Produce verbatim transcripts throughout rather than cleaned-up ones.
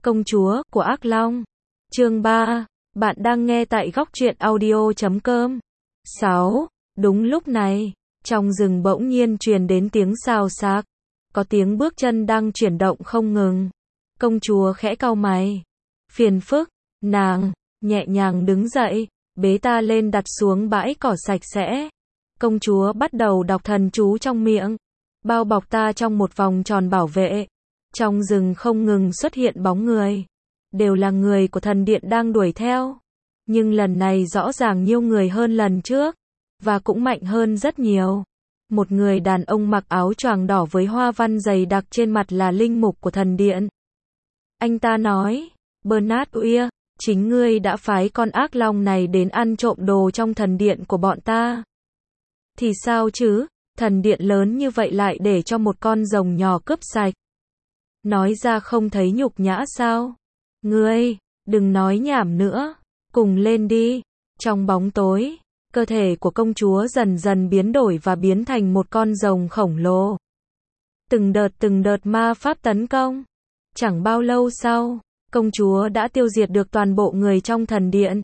Công chúa của ác long. Chương ba. Bạn đang nghe tại góc truyện audio chấm com. sáu. Đúng lúc này, trong rừng bỗng nhiên truyền đến tiếng xào xạc. Có tiếng bước chân đang chuyển động không ngừng. Công chúa khẽ cau mày. Phiền phức, nàng, nhẹ nhàng đứng dậy, bế ta lên đặt xuống bãi cỏ sạch sẽ. Công chúa bắt đầu đọc thần chú trong miệng, bao bọc ta trong một vòng tròn bảo vệ. Trong rừng không ngừng xuất hiện bóng người. Đều là người của thần điện đang đuổi theo. Nhưng lần này rõ ràng nhiều người hơn lần trước. Và cũng mạnh hơn rất nhiều. Một người đàn ông mặc áo choàng đỏ với hoa văn dày đặc trên mặt là linh mục của thần điện. Anh ta nói, Bernard Weir, chính ngươi đã phái con ác long này đến ăn trộm đồ trong thần điện của bọn ta. Thì sao chứ, thần điện lớn như vậy lại để cho một con rồng nhỏ cướp sạch. Nói ra không thấy nhục nhã sao? Ngươi, đừng nói nhảm nữa, cùng lên đi. Trong bóng tối, cơ thể của công chúa dần dần biến đổi và biến thành một con rồng khổng lồ. Từng đợt từng đợt ma pháp tấn công. Chẳng bao lâu sau, công chúa đã tiêu diệt được toàn bộ người trong thần điện.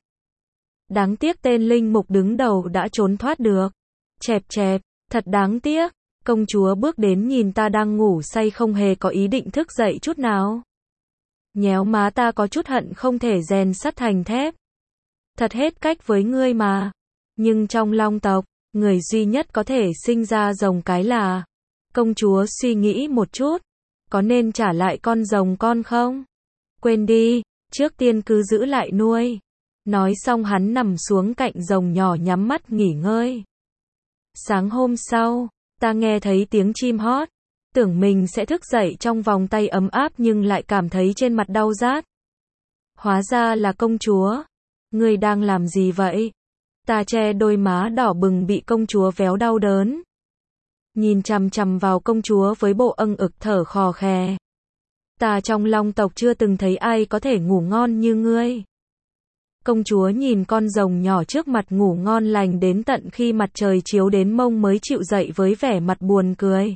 Đáng tiếc tên linh mục đứng đầu đã trốn thoát được. Chẹp chẹp, thật đáng tiếc. Công chúa bước đến nhìn ta đang ngủ say không hề có ý định thức dậy chút nào. Nhéo má ta có chút hận không thể rèn sắt thành thép. Thật hết cách với ngươi mà. Nhưng trong long tộc, người duy nhất có thể sinh ra rồng cái là... Công chúa suy nghĩ một chút. Có nên trả lại con rồng con không? Quên đi, trước tiên cứ giữ lại nuôi. Nói xong hắn nằm xuống cạnh rồng nhỏ nhắm mắt nghỉ ngơi. Sáng hôm sau, ta nghe thấy tiếng chim hót. Tưởng mình sẽ thức dậy trong vòng tay ấm áp nhưng lại cảm thấy trên mặt đau rát. Hóa ra là công chúa. Ngươi đang làm gì vậy? Ta che đôi má đỏ bừng bị công chúa véo đau đớn. Nhìn chằm chằm vào công chúa với bộ âng ực thở khò khè. Ta trong long tộc chưa từng thấy ai có thể ngủ ngon như ngươi. Công chúa nhìn con rồng nhỏ trước mặt ngủ ngon lành đến tận khi mặt trời chiếu đến mông mới chịu dậy với vẻ mặt buồn cười.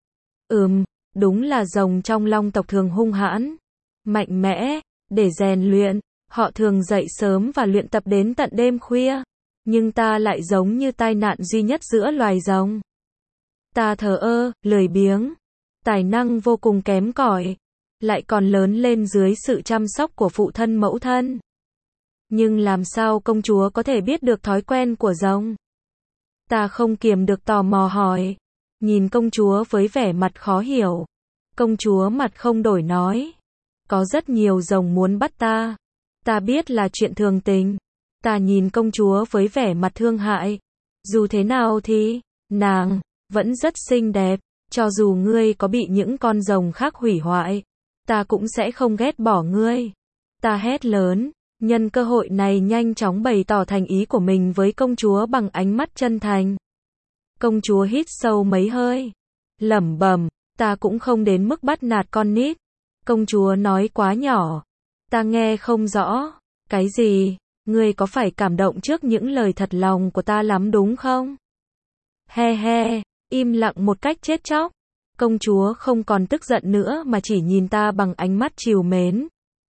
Ừm, đúng là rồng trong long tộc thường hung hãn, mạnh mẽ, để rèn luyện, họ thường dậy sớm và luyện tập đến tận đêm khuya. Nhưng ta lại giống như tai nạn duy nhất giữa loài rồng. Ta thờ ơ, lười biếng, tài năng vô cùng kém cỏi, lại còn lớn lên dưới sự chăm sóc của phụ thân mẫu thân. Nhưng làm sao công chúa có thể biết được thói quen của rồng? Ta không kiềm được tò mò hỏi. Nhìn công chúa với vẻ mặt khó hiểu. Công chúa mặt không đổi nói. Có rất nhiều rồng muốn bắt ta. Ta biết là chuyện thường tình. Ta nhìn công chúa với vẻ mặt thương hại. Dù thế nào thì, nàng, vẫn rất xinh đẹp. Cho dù ngươi có bị những con rồng khác hủy hoại, ta cũng sẽ không ghét bỏ ngươi. Ta hét lớn. Nhân cơ hội này nhanh chóng bày tỏ thành ý của mình với công chúa bằng ánh mắt chân thành. Công chúa hít sâu mấy hơi. Lẩm bẩm, ta cũng không đến mức bắt nạt con nít. Công chúa nói quá nhỏ. Ta nghe không rõ. Cái gì? Ngươi có phải cảm động trước những lời thật lòng của ta lắm đúng không? He he, im lặng một cách chết chóc. Công chúa không còn tức giận nữa mà chỉ nhìn ta bằng ánh mắt trìu mến.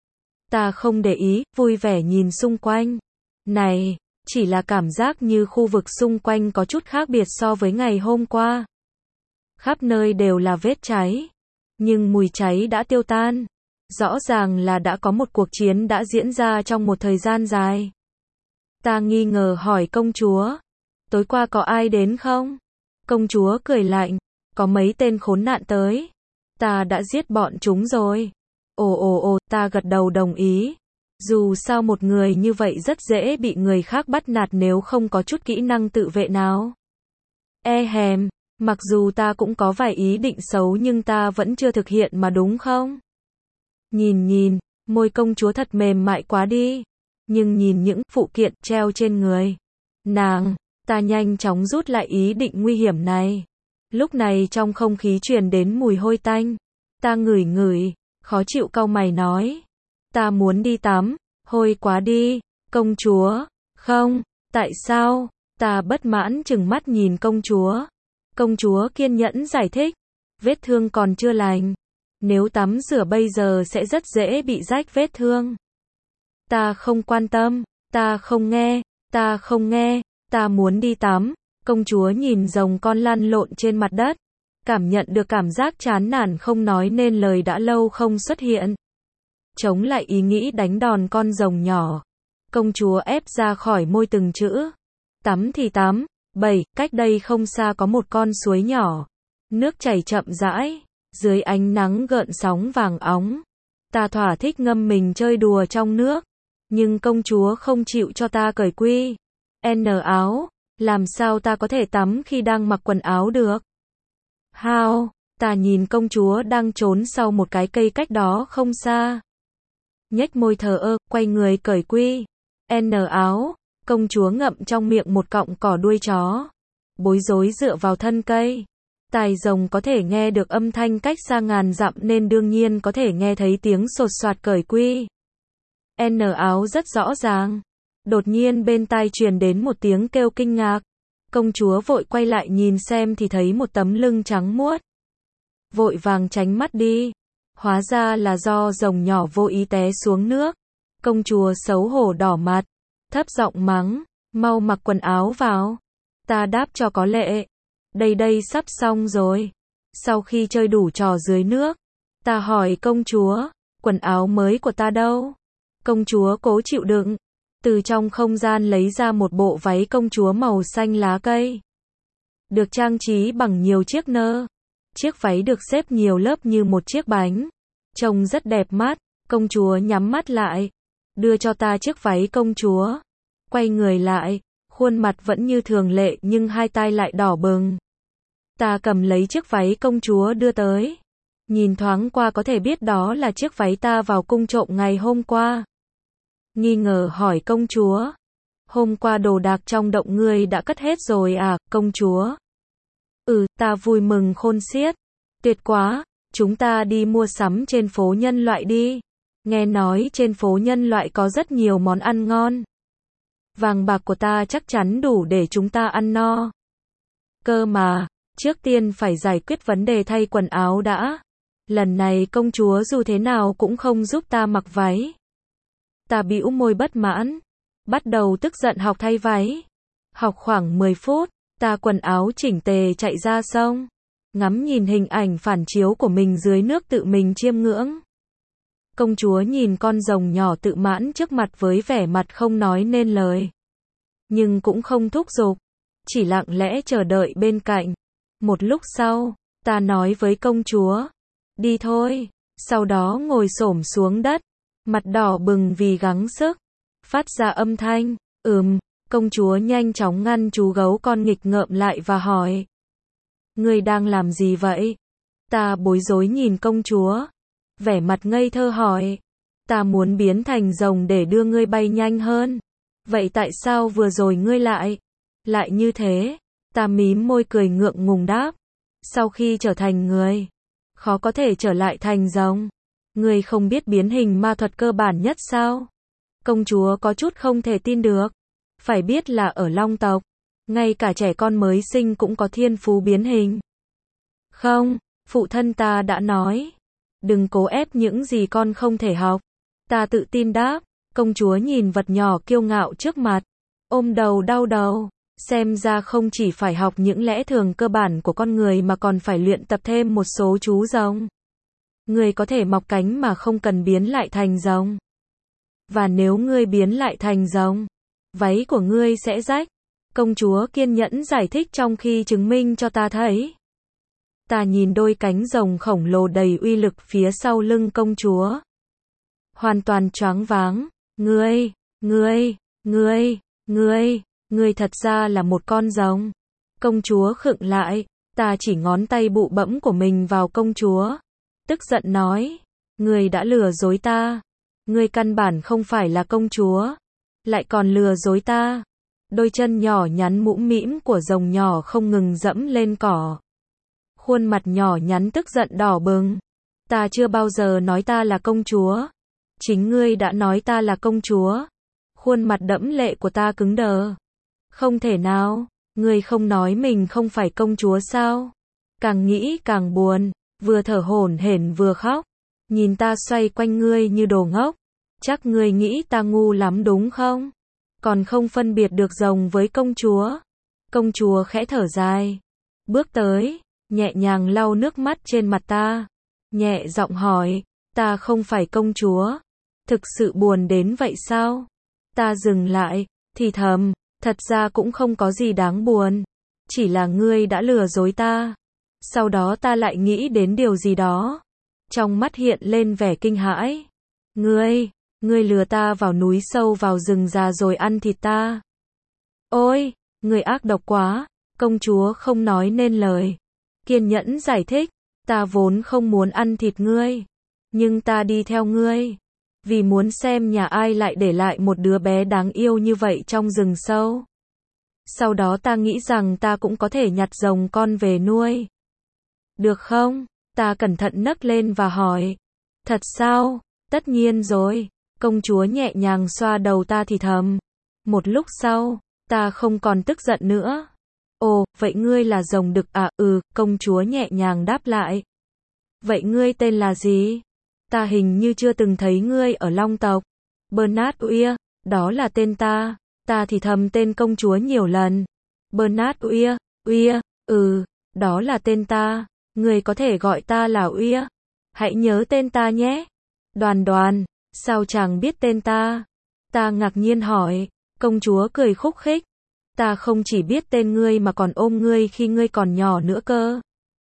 Ta không để ý, vui vẻ nhìn xung quanh. Này, chỉ là cảm giác như khu vực xung quanh có chút khác biệt so với ngày hôm qua. Khắp nơi đều là vết cháy. Nhưng mùi cháy đã tiêu tan. Rõ ràng là đã có một cuộc chiến đã diễn ra trong một thời gian dài. Ta nghi ngờ hỏi công chúa. Tối qua có ai đến không? Công chúa cười lạnh. Có mấy tên khốn nạn tới. Ta đã giết bọn chúng rồi. Ồ ồ ồ, ta gật đầu đồng ý. Dù sao một người như vậy rất dễ bị người khác bắt nạt nếu không có chút kỹ năng tự vệ nào. E hèm, mặc dù ta cũng có vài ý định xấu nhưng ta vẫn chưa thực hiện mà đúng không? Nhìn nhìn, môi công chúa thật mềm mại quá đi. Nhưng nhìn những phụ kiện treo trên người nàng, ta nhanh chóng rút lại ý định nguy hiểm này. Lúc này trong không khí truyền đến mùi hôi tanh. Ta ngửi ngửi, khó chịu cau mày nói. Ta muốn đi tắm, hôi quá đi. Công chúa, không, tại sao? Ta bất mãn trừng mắt nhìn công chúa. Công chúa kiên nhẫn giải thích. Vết thương còn chưa lành. Nếu tắm rửa bây giờ sẽ rất dễ bị rách vết thương. Ta không quan tâm, ta không nghe, ta không nghe, ta muốn đi tắm. Công chúa nhìn rồng con lăn lộn trên mặt đất, cảm nhận được cảm giác chán nản không nói nên lời đã lâu không xuất hiện. Chống lại ý nghĩ đánh đòn con rồng nhỏ, công chúa ép ra khỏi môi từng chữ. Tắm thì tắm. Bảy, cách đây không xa có một con suối nhỏ. Nước chảy chậm rãi, dưới ánh nắng gợn sóng vàng óng. Ta thỏa thích ngâm mình chơi đùa trong nước, nhưng công chúa không chịu cho ta cởi quy N áo. Làm sao ta có thể tắm khi đang mặc quần áo được? How? Ta nhìn công chúa đang trốn sau một cái cây cách đó không xa. Nhếch môi thờ ơ, quay người cởi quy N áo. Công chúa ngậm trong miệng một cọng cỏ đuôi chó. Bối rối dựa vào thân cây. Tai rồng có thể nghe được âm thanh cách xa ngàn dặm nên đương nhiên có thể nghe thấy tiếng sột soạt cởi quy N áo rất rõ ràng. Đột nhiên bên tai truyền đến một tiếng kêu kinh ngạc. Công chúa vội quay lại nhìn xem thì thấy một tấm lưng trắng muốt. Vội vàng tránh mắt đi. Hóa ra là do rồng nhỏ vô ý té xuống nước. Công chúa xấu hổ đỏ mặt, thấp giọng mắng, mau mặc quần áo vào. Ta đáp cho có lệ. Đây đây sắp xong rồi. Sau khi chơi đủ trò dưới nước, ta hỏi công chúa, quần áo mới của ta đâu? Công chúa cố chịu đựng, từ trong không gian lấy ra một bộ váy công chúa màu xanh lá cây. Được trang trí bằng nhiều chiếc nơ. Chiếc váy được xếp nhiều lớp như một chiếc bánh. Trông rất đẹp mắt. Công chúa nhắm mắt lại, đưa cho ta chiếc váy công chúa. Quay người lại, khuôn mặt vẫn như thường lệ nhưng hai tay lại đỏ bừng. Ta cầm lấy chiếc váy công chúa đưa tới. Nhìn thoáng qua có thể biết đó là chiếc váy ta vào cung trộm ngày hôm qua. Nghi ngờ hỏi công chúa. Hôm qua đồ đạc trong động ngươi đã cất hết rồi à, công chúa? Ừ, ta vui mừng khôn xiết. Tuyệt quá, chúng ta đi mua sắm trên phố nhân loại đi. Nghe nói trên phố nhân loại có rất nhiều món ăn ngon. Vàng bạc của ta chắc chắn đủ để chúng ta ăn no. Cơ mà, trước tiên phải giải quyết vấn đề thay quần áo đã. Lần này công chúa dù thế nào cũng không giúp ta mặc váy. Ta bĩu môi bất mãn, bắt đầu tức giận học thay váy. Học khoảng mười phút, ta quần áo chỉnh tề chạy ra sông, ngắm nhìn hình ảnh phản chiếu của mình dưới nước tự mình chiêm ngưỡng. Công chúa nhìn con rồng nhỏ tự mãn trước mặt với vẻ mặt không nói nên lời. Nhưng cũng không thúc giục, chỉ lặng lẽ chờ đợi bên cạnh. Một lúc sau, ta nói với công chúa, đi thôi, sau đó ngồi xổm xuống đất, mặt đỏ bừng vì gắng sức, phát ra âm thanh, ừm, công chúa nhanh chóng ngăn chú gấu con nghịch ngợm lại và hỏi. Ngươi đang làm gì vậy? Ta bối rối nhìn công chúa, vẻ mặt ngây thơ hỏi. Ta muốn biến thành rồng để đưa ngươi bay nhanh hơn. Vậy tại sao vừa rồi ngươi lại? Lại như thế? Ta mím môi cười ngượng ngùng đáp. Sau khi trở thành người, khó có thể trở lại thành rồng. Ngươi không biết biến hình ma thuật cơ bản nhất sao? Công chúa có chút không thể tin được. Phải biết là ở Long tộc, ngay cả trẻ con mới sinh cũng có thiên phú biến hình. Không, phụ thân ta đã nói. Đừng cố ép những gì con không thể học. Ta tự tin đáp. Công chúa nhìn vật nhỏ kiêu ngạo trước mặt, ôm đầu đau đầu. Xem ra không chỉ phải học những lẽ thường cơ bản của con người mà còn phải luyện tập thêm một số chú rồng. Ngươi có thể mọc cánh mà không cần biến lại thành rồng. Và nếu ngươi biến lại thành rồng, váy của ngươi sẽ rách. Công chúa kiên nhẫn giải thích trong khi chứng minh cho ta thấy. Ta nhìn đôi cánh rồng khổng lồ đầy uy lực phía sau lưng công chúa. Hoàn toàn choáng váng. Ngươi, ngươi, ngươi, ngươi, ngươi thật ra là một con rồng. Công chúa khựng lại. Ta chỉ ngón tay bụ bẫm của mình vào công chúa. Tức giận nói. Ngươi đã lừa dối ta. Ngươi căn bản không phải là công chúa. Lại còn lừa dối ta. Đôi chân nhỏ nhắn mũm mĩm của rồng nhỏ không ngừng dẫm lên cỏ. Khuôn mặt nhỏ nhắn tức giận đỏ bừng. Ta chưa bao giờ nói ta là công chúa. Chính ngươi đã nói ta là công chúa. Khuôn mặt đẫm lệ của ta cứng đờ. Không thể nào, ngươi không nói mình không phải công chúa sao? Càng nghĩ càng buồn, vừa thở hổn hển vừa khóc, nhìn ta xoay quanh ngươi như đồ ngốc. Chắc ngươi nghĩ ta ngu lắm đúng không? Còn không phân biệt được rồng với công chúa. Công chúa khẽ thở dài, bước tới, nhẹ nhàng lau nước mắt trên mặt ta, nhẹ giọng hỏi, ta không phải công chúa, thực sự buồn đến vậy sao? Ta dừng lại, thì thầm, thật ra cũng không có gì đáng buồn, chỉ là ngươi đã lừa dối ta. Sau đó ta lại nghĩ đến điều gì đó, trong mắt hiện lên vẻ kinh hãi. Ngươi, ngươi lừa ta vào núi sâu vào rừng già rồi ăn thịt ta. Ôi, ngươi ác độc quá, công chúa không nói nên lời. Kiên nhẫn giải thích, ta vốn không muốn ăn thịt ngươi, nhưng ta đi theo ngươi, vì muốn xem nhà ai lại để lại một đứa bé đáng yêu như vậy trong rừng sâu. Sau đó ta nghĩ rằng ta cũng có thể nhặt rồng con về nuôi. Được không? Ta cẩn thận nấc lên và hỏi. Thật sao? Tất nhiên rồi. Công chúa nhẹ nhàng xoa đầu ta thì thầm. Một lúc sau, ta không còn tức giận nữa. Ồ, vậy ngươi là rồng đực à? Ừ, công chúa nhẹ nhàng đáp lại. Vậy ngươi tên là gì? Ta hình như chưa từng thấy ngươi ở Long tộc. Bernard Weir, đó là tên ta. Ta thì thầm tên công chúa nhiều lần. Bernard Weir, Weir, ừ, đó là tên ta. Ngươi có thể gọi ta là Weir. Hãy nhớ tên ta nhé. Đoàn Đoàn, sao chàng biết tên ta? Ta ngạc nhiên hỏi. Công chúa cười khúc khích. Ta không chỉ biết tên ngươi mà còn ôm ngươi khi ngươi còn nhỏ nữa cơ.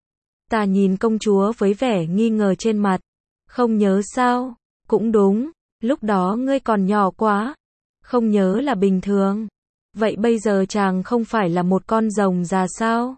Ta nhìn công chúa với vẻ nghi ngờ trên mặt. Không nhớ sao? Cũng đúng, lúc đó ngươi còn nhỏ quá. Không nhớ là bình thường. Vậy bây giờ chàng không phải là một con rồng già sao?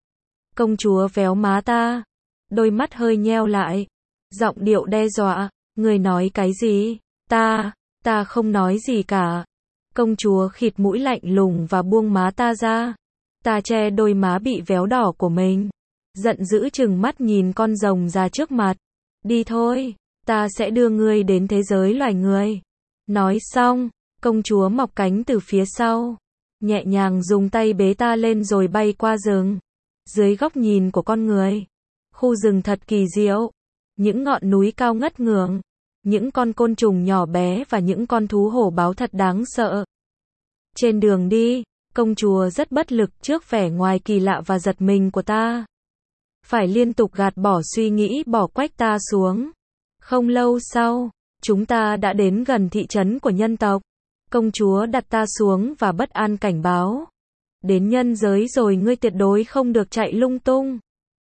Công chúa véo má ta, đôi mắt hơi nheo lại, giọng điệu đe dọa, ngươi nói cái gì? Ta, ta không nói gì cả. Công chúa khịt mũi lạnh lùng và buông má ta ra. Ta che đôi má bị véo đỏ của mình, giận dữ trừng mắt nhìn con rồng già trước mặt. Đi thôi, ta sẽ đưa ngươi đến thế giới loài người. Nói xong, công chúa mọc cánh từ phía sau, nhẹ nhàng dùng tay bế ta lên rồi bay qua rừng. Dưới góc nhìn của con người, khu rừng thật kỳ diệu, những ngọn núi cao ngất ngưởng, những con côn trùng nhỏ bé và những con thú hổ báo thật đáng sợ. Trên đường đi, công chúa rất bất lực trước vẻ ngoài kỳ lạ và giật mình của ta. Phải liên tục gạt bỏ suy nghĩ bỏ quách ta xuống. Không lâu sau, chúng ta đã đến gần thị trấn của nhân tộc. Công chúa đặt ta xuống và bất an cảnh báo. Đến nhân giới rồi ngươi tuyệt đối không được chạy lung tung.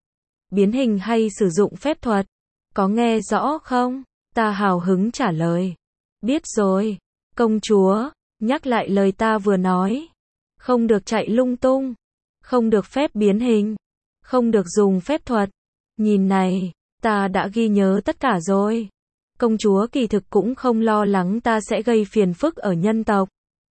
Biến hình hay sử dụng phép thuật. Có nghe rõ không? Ta hào hứng trả lời. Biết rồi. Công chúa, nhắc lại lời ta vừa nói. Không được chạy lung tung. Không được phép biến hình. Không được dùng phép thuật. Nhìn này, ta đã ghi nhớ tất cả rồi. Công chúa kỳ thực cũng không lo lắng ta sẽ gây phiền phức ở nhân tộc.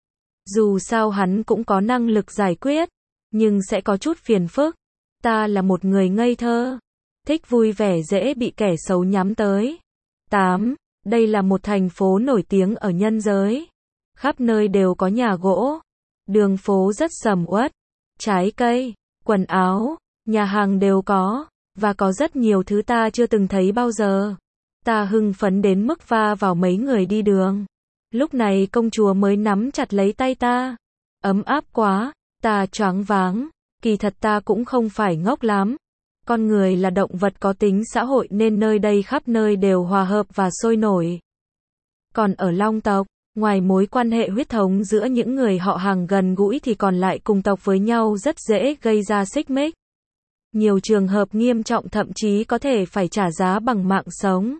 Dù sao hắn cũng có năng lực giải quyết, nhưng sẽ có chút phiền phức. Ta là một người ngây thơ, thích vui vẻ dễ bị kẻ xấu nhắm tới. tám. Đây là một thành phố nổi tiếng ở nhân giới. Khắp nơi đều có nhà gỗ. Đường phố rất sầm uất. Trái cây, quần áo, nhà hàng đều có, và có rất nhiều thứ ta chưa từng thấy bao giờ. Ta hưng phấn đến mức va vào mấy người đi đường. Lúc này công chúa mới nắm chặt lấy tay ta. Ấm áp quá, ta choáng váng. Kỳ thật ta cũng không phải ngốc lắm. Con người là động vật có tính xã hội nên nơi đây khắp nơi đều hòa hợp và sôi nổi. Còn ở Long tộc, ngoài mối quan hệ huyết thống giữa những người họ hàng gần gũi thì còn lại cùng tộc với nhau rất dễ gây ra xích mích. Nhiều trường hợp nghiêm trọng thậm chí có thể phải trả giá bằng mạng sống.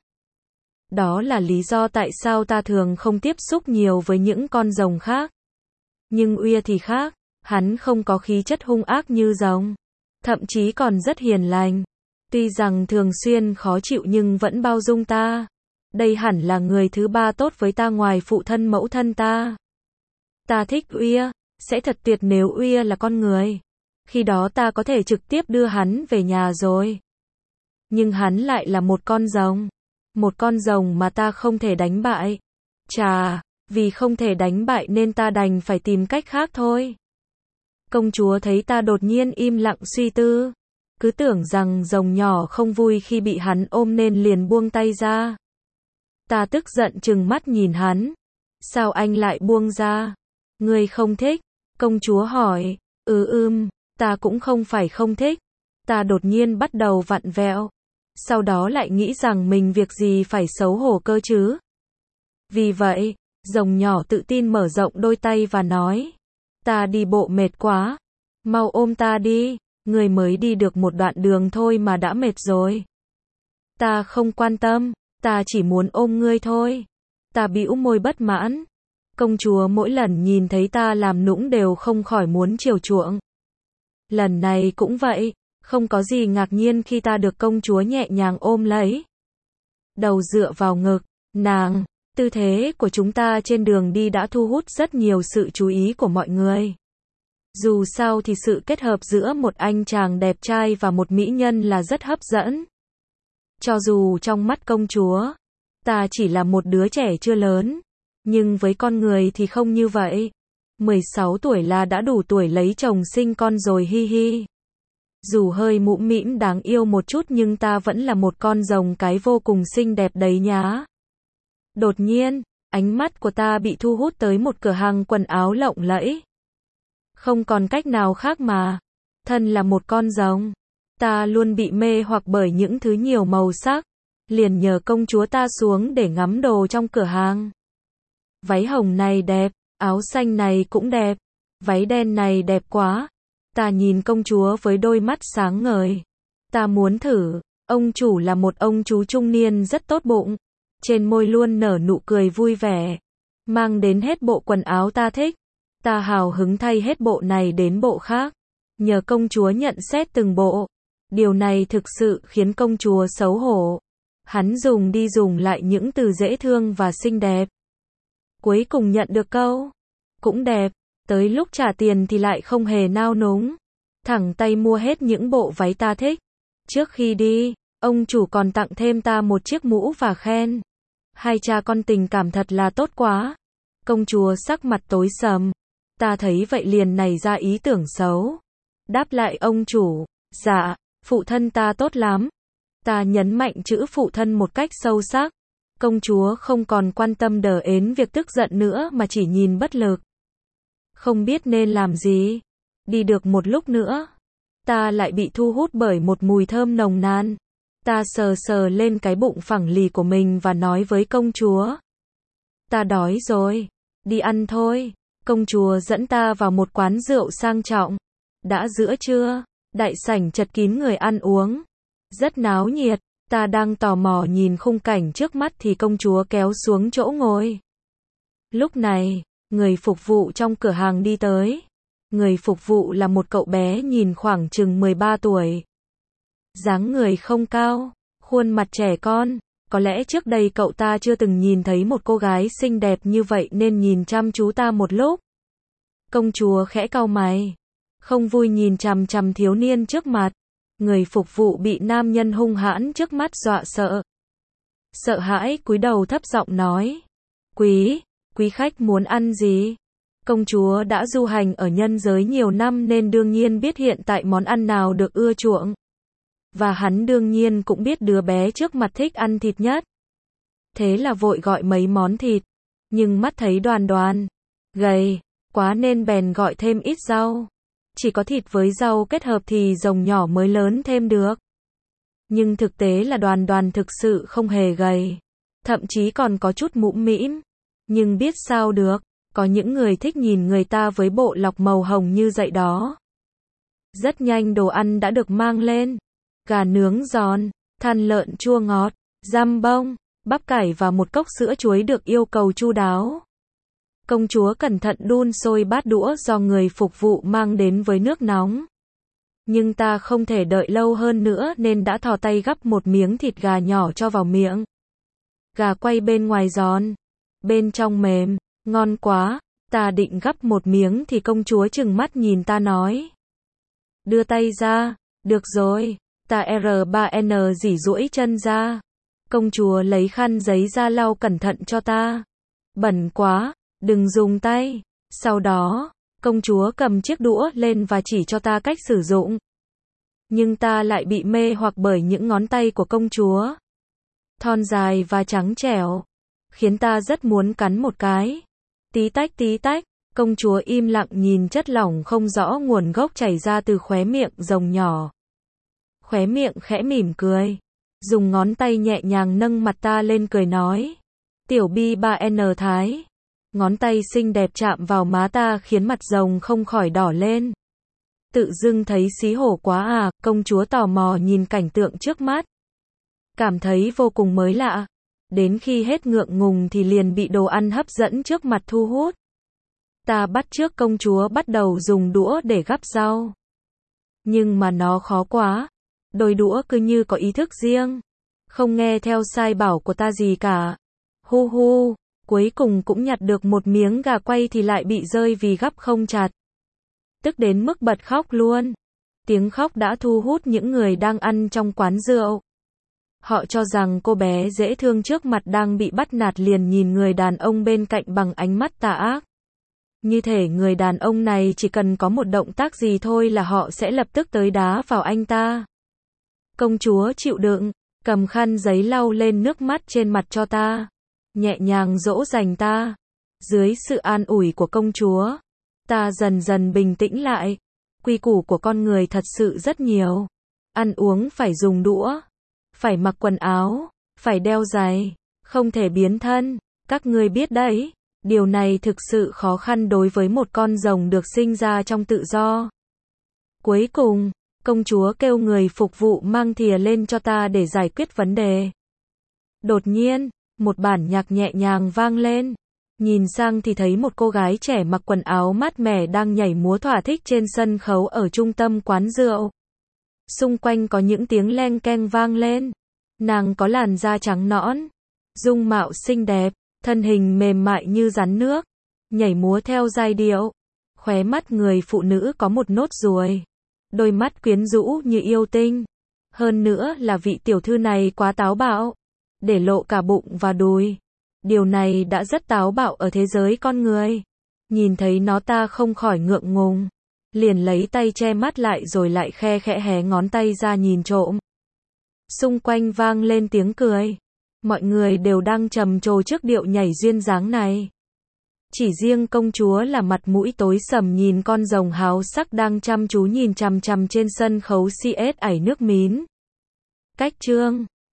Đó là lý do tại sao ta thường không tiếp xúc nhiều với những con rồng khác. Nhưng Weir thì khác, hắn không có khí chất hung ác như rồng, thậm chí còn rất hiền lành. Tuy rằng thường xuyên khó chịu nhưng vẫn bao dung ta. Đây hẳn là người thứ ba tốt với ta ngoài phụ thân mẫu thân ta. Ta thích Weir, sẽ thật tuyệt nếu Weir là con người. Khi đó ta có thể trực tiếp đưa hắn về nhà rồi. Nhưng hắn lại là một con rồng. Một con rồng mà ta không thể đánh bại. Chà, vì không thể đánh bại nên ta đành phải tìm cách khác thôi. Công chúa thấy ta đột nhiên im lặng suy tư. cứ tưởng rằng rồng nhỏ không vui khi bị hắn ôm nên liền buông tay ra. Ta tức giận trừng mắt nhìn hắn. Sao anh lại buông ra? Ngươi không thích? Công chúa hỏi. Ừ ưm, ta cũng không phải không thích. Ta đột nhiên bắt đầu vặn vẹo. Sau đó lại nghĩ rằng mình việc gì phải xấu hổ cơ chứ. Vì vậy, rồng nhỏ tự tin mở rộng đôi tay và nói. Ta đi bộ mệt quá. Mau ôm ta đi, người mới đi được một đoạn đường thôi mà đã mệt rồi. Ta không quan tâm, ta chỉ muốn ôm ngươi thôi. Ta bĩu môi bất mãn. Công chúa mỗi lần nhìn thấy ta làm nũng đều không khỏi muốn chiều chuộng. Lần này cũng vậy, không có gì ngạc nhiên khi ta được công chúa nhẹ nhàng ôm lấy. Đầu dựa vào ngực, nàng, tư thế của chúng ta trên đường đi đã thu hút rất nhiều sự chú ý của mọi người. Dù sao thì sự kết hợp giữa một anh chàng đẹp trai và một mỹ nhân là rất hấp dẫn. Cho dù trong mắt công chúa, ta chỉ là một đứa trẻ chưa lớn, nhưng với con người thì không như vậy. mười sáu tuổi là đã đủ tuổi lấy chồng sinh con rồi hi hi. Dù hơi mũm mĩm đáng yêu một chút nhưng ta vẫn là một con rồng cái vô cùng xinh đẹp đấy nhá. Đột nhiên, ánh mắt của ta bị thu hút tới một cửa hàng quần áo lộng lẫy. Không còn cách nào khác mà. Thân là một con rồng, ta luôn bị mê hoặc bởi những thứ nhiều màu sắc. Liền nhờ công chúa ta xuống để ngắm đồ trong cửa hàng. Váy hồng này đẹp, áo xanh này cũng đẹp, váy đen này đẹp quá. Ta nhìn công chúa với đôi mắt sáng ngời. Ta muốn thử. Ông chủ là một ông chú trung niên rất tốt bụng. Trên môi luôn nở nụ cười vui vẻ. Mang đến hết bộ quần áo ta thích. Ta hào hứng thay hết bộ này đến bộ khác. Nhờ công chúa nhận xét từng bộ. Điều này thực sự khiến công chúa xấu hổ. Hắn dùng đi dùng lại những từ dễ thương và xinh đẹp. Cuối cùng nhận được câu cũng đẹp. Tới lúc trả tiền thì lại không hề nao núng. Thẳng tay mua hết những bộ váy ta thích. Trước khi đi, ông chủ còn tặng thêm ta một chiếc mũ và khen. Hai cha con tình cảm thật là tốt quá. Công chúa sắc mặt tối sầm. Ta thấy vậy liền nảy ra ý tưởng xấu. Đáp lại ông chủ. Dạ, phụ thân ta tốt lắm. Ta nhấn mạnh chữ phụ thân một cách sâu sắc. Công chúa không còn quan tâm đờ ến việc tức giận nữa mà chỉ nhìn bất lực. Không biết nên làm gì. Đi được một lúc nữa, ta lại bị thu hút bởi một mùi thơm nồng nàn. Ta sờ sờ lên cái bụng phẳng lì của mình và nói với công chúa. Ta đói rồi, đi ăn thôi. Công chúa dẫn ta vào một quán rượu sang trọng. Đã giữa trưa, đại sảnh chật kín người ăn uống. Rất náo nhiệt, ta đang tò mò nhìn khung cảnh trước mắt thì công chúa kéo xuống chỗ ngồi. Lúc này, người phục vụ trong cửa hàng đi tới. Người phục vụ là một cậu bé nhìn khoảng chừng mười ba tuổi. Dáng người không cao, khuôn mặt trẻ con. Có lẽ trước đây cậu ta chưa từng nhìn thấy một cô gái xinh đẹp như vậy nên nhìn chăm chú ta một lúc. Công chúa khẽ cau mày. Không vui nhìn chằm chằm thiếu niên trước mặt. Người phục vụ bị nam nhân hung hãn trước mắt dọa sợ. Sợ hãi cúi đầu thấp giọng nói. Quý, quý khách muốn ăn gì? Công chúa đã du hành ở nhân giới nhiều năm nên đương nhiên biết hiện tại món ăn nào được ưa chuộng. Và hắn đương nhiên cũng biết đứa bé trước mặt thích ăn thịt nhất. Thế là vội gọi mấy món thịt. Nhưng mắt thấy Đoàn Đoàn gầy quá nên bèn gọi thêm ít rau. Chỉ có thịt với rau kết hợp thì rồng nhỏ mới lớn thêm được. Nhưng thực tế là Đoàn Đoàn thực sự không hề gầy. Thậm chí còn có chút mũm mĩm. Nhưng biết sao được, có những người thích nhìn người ta với bộ lọc màu hồng như vậy đó. Rất nhanh đồ ăn đã được mang lên. Gà nướng giòn, thăn lợn chua ngọt, giam bông, bắp cải và một cốc sữa chuối được yêu cầu chu đáo. Công chúa cẩn thận đun sôi bát đũa do người phục vụ mang đến với nước nóng. Nhưng ta không thể đợi lâu hơn nữa nên đã thò tay gắp một miếng thịt gà nhỏ cho vào miệng. Gà quay bên ngoài giòn, bên trong mềm, ngon quá. Ta định gắp một miếng thì công chúa trừng mắt nhìn ta nói. Đưa tay ra, được rồi. Ta R ba N rỉ duỗi chân ra. Công chúa lấy khăn giấy ra lau cẩn thận cho ta. Bẩn quá, đừng dùng tay. Sau đó, công chúa cầm chiếc đũa lên và chỉ cho ta cách sử dụng. Nhưng ta lại bị mê hoặc bởi những ngón tay của công chúa. Thon dài và trắng trẻo. Khiến ta rất muốn cắn một cái. Tí tách tí tách. Công chúa im lặng nhìn chất lỏng không rõ nguồn gốc chảy ra từ khóe miệng rồng nhỏ. Khóe miệng khẽ mỉm cười. Dùng ngón tay nhẹ nhàng nâng mặt ta lên cười nói. Tiểu bi ba N Thái. Ngón tay xinh đẹp chạm vào má ta khiến mặt rồng không khỏi đỏ lên. Tự dưng thấy xí hổ quá à, công chúa tò mò nhìn cảnh tượng trước mắt. Cảm thấy vô cùng mới lạ. Đến khi hết ngượng ngùng thì liền bị đồ ăn hấp dẫn trước mặt thu hút. Ta bắt chước công chúa bắt đầu dùng đũa để gắp rau. Nhưng mà nó khó quá. Đôi đũa cứ như có ý thức riêng. Không nghe theo sai bảo của ta gì cả. Hu hu, cuối cùng cũng nhặt được một miếng gà quay thì lại bị rơi vì gắp không chặt. Tức đến mức bật khóc luôn. Tiếng khóc đã thu hút những người đang ăn trong quán rượu. Họ cho rằng cô bé dễ thương trước mặt đang bị bắt nạt liền nhìn người đàn ông bên cạnh bằng ánh mắt tà ác. Như thể người đàn ông này chỉ cần có một động tác gì thôi là họ sẽ lập tức tới đá vào anh ta. Công chúa chịu đựng, cầm khăn giấy lau lên nước mắt trên mặt cho ta. Nhẹ nhàng dỗ dành ta. Dưới sự an ủi của công chúa, ta dần dần bình tĩnh lại. Quy củ của con người thật sự rất nhiều. Ăn uống phải dùng đũa. Phải mặc quần áo. Phải đeo giày. Không thể biến thân. Các ngươi biết đấy. Điều này thực sự khó khăn đối với một con rồng được sinh ra trong tự do. Cuối cùng, công chúa kêu người phục vụ mang thìa lên cho ta để giải quyết vấn đề. Đột nhiên, một bản nhạc nhẹ nhàng vang lên. Nhìn sang thì thấy một cô gái trẻ mặc quần áo mát mẻ đang nhảy múa thỏa thích trên sân khấu ở trung tâm quán rượu. Xung quanh có những tiếng leng keng vang lên. Nàng có làn da trắng nõn, dung mạo xinh đẹp, thân hình mềm mại như rắn nước, nhảy múa theo giai điệu. Khóe mắt người phụ nữ có một nốt ruồi, đôi mắt quyến rũ như yêu tinh. Hơn nữa là vị tiểu thư này quá táo bạo, để lộ cả bụng và đùi. Điều này đã rất táo bạo ở thế giới con người. Nhìn thấy nó ta không khỏi ngượng ngùng, liền lấy tay che mắt lại rồi lại khe khẽ hé ngón tay ra nhìn trộm. Xung quanh vang lên tiếng cười. Mọi người đều đang trầm trồ trước điệu nhảy duyên dáng này. Chỉ riêng công chúa là mặt mũi tối sầm nhìn con rồng háo sắc đang chăm chú nhìn chằm chằm trên sân khấu xê ét ảy nước mín. Cách chương